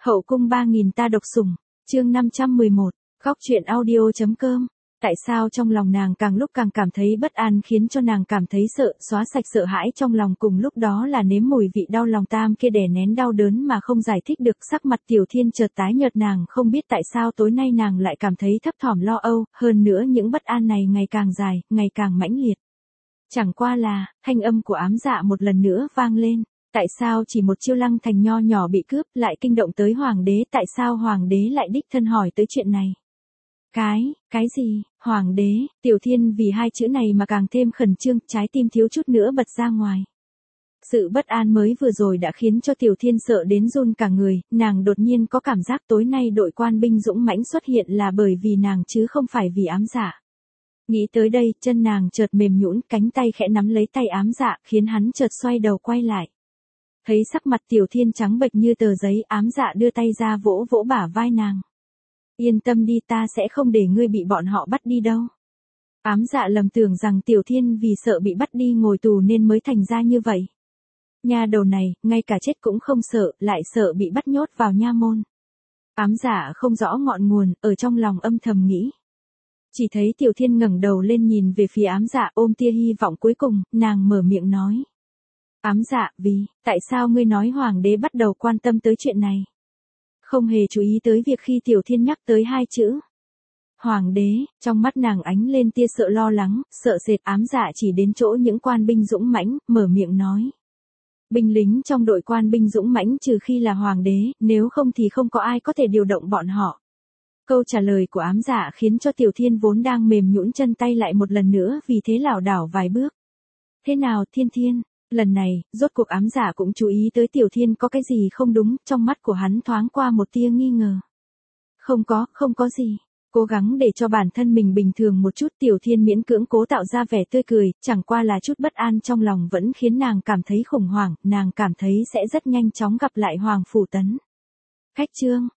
Hậu cung 3000 ta độc sủng, chương 511, khóc chuyện audio.com. Tại sao trong lòng nàng càng lúc càng cảm thấy bất an khiến cho nàng cảm thấy sợ, xóa sạch sợ hãi trong lòng cùng lúc đó là nếm mùi vị đau lòng tam kia đè nén đau đớn mà không giải thích được. Sắc mặt Tiểu Thiên chợt tái nhợt, nàng không biết tại sao tối nay nàng lại cảm thấy thấp thỏm lo âu, hơn nữa những bất an này ngày càng dài, ngày càng mãnh liệt. Chẳng qua là, thanh âm của Ám Dạ một lần nữa vang lên. Tại sao chỉ một Chiêu Lăng Thành nho nhỏ bị cướp lại kinh động tới hoàng đế, tại sao hoàng đế lại đích thân hỏi tới chuyện này? Cái gì, hoàng đế? Tiểu Thiên vì hai chữ này mà càng thêm khẩn trương, trái tim thiếu chút nữa bật ra ngoài. Sự bất an mới vừa rồi đã khiến cho Tiểu Thiên sợ đến run cả người, nàng đột nhiên có cảm giác tối nay đội quan binh dũng mãnh xuất hiện là bởi vì nàng chứ không phải vì Ám Dạ. Nghĩ tới đây, chân nàng chợt mềm nhũn, cánh tay khẽ nắm lấy tay Ám Dạ, khiến hắn chợt xoay đầu quay lại. Thấy sắc mặt Tiểu Thiên trắng bệch như tờ giấy, Ám Dạ đưa tay ra vỗ vỗ bả vai nàng. Yên tâm đi, ta sẽ không để ngươi bị bọn họ bắt đi đâu. Ám Dạ lầm tưởng rằng Tiểu Thiên vì sợ bị bắt đi ngồi tù nên mới thành ra như vậy. Nha đầu này, ngay cả chết cũng không sợ, lại sợ bị bắt nhốt vào nha môn. Ám Dạ không rõ ngọn nguồn, ở trong lòng âm thầm nghĩ. Chỉ thấy Tiểu Thiên ngẩng đầu lên nhìn về phía Ám Dạ, ôm tia hy vọng cuối cùng, nàng mở miệng nói. Ám Dạ, tại sao ngươi nói hoàng đế bắt đầu quan tâm tới chuyện này? Không hề chú ý tới việc khi Tiểu Thiên nhắc tới hai chữ hoàng đế, trong mắt nàng ánh lên tia sợ lo lắng, sợ sệt. Ám Dạ chỉ đến chỗ những quan binh dũng mãnh, mở miệng nói. Binh lính trong đội quan binh dũng mãnh trừ khi là hoàng đế, nếu không thì không có ai có thể điều động bọn họ. Câu trả lời của Ám Dạ khiến cho Tiểu Thiên vốn đang mềm nhũn chân tay lại một lần nữa vì thế lảo đảo vài bước. Thế nào Thiên? Lần này, rốt cuộc Ám Dạ cũng chú ý tới Tiểu Thiên có cái gì không đúng, trong mắt của hắn thoáng qua một tia nghi ngờ. Không có gì. Cố gắng để cho bản thân mình bình thường một chút, Tiểu Thiên miễn cưỡng cố tạo ra vẻ tươi cười, chẳng qua là chút bất an trong lòng vẫn khiến nàng cảm thấy khủng hoảng, nàng cảm thấy sẽ rất nhanh chóng gặp lại Hoàng Phủ Tấn. Khách trương,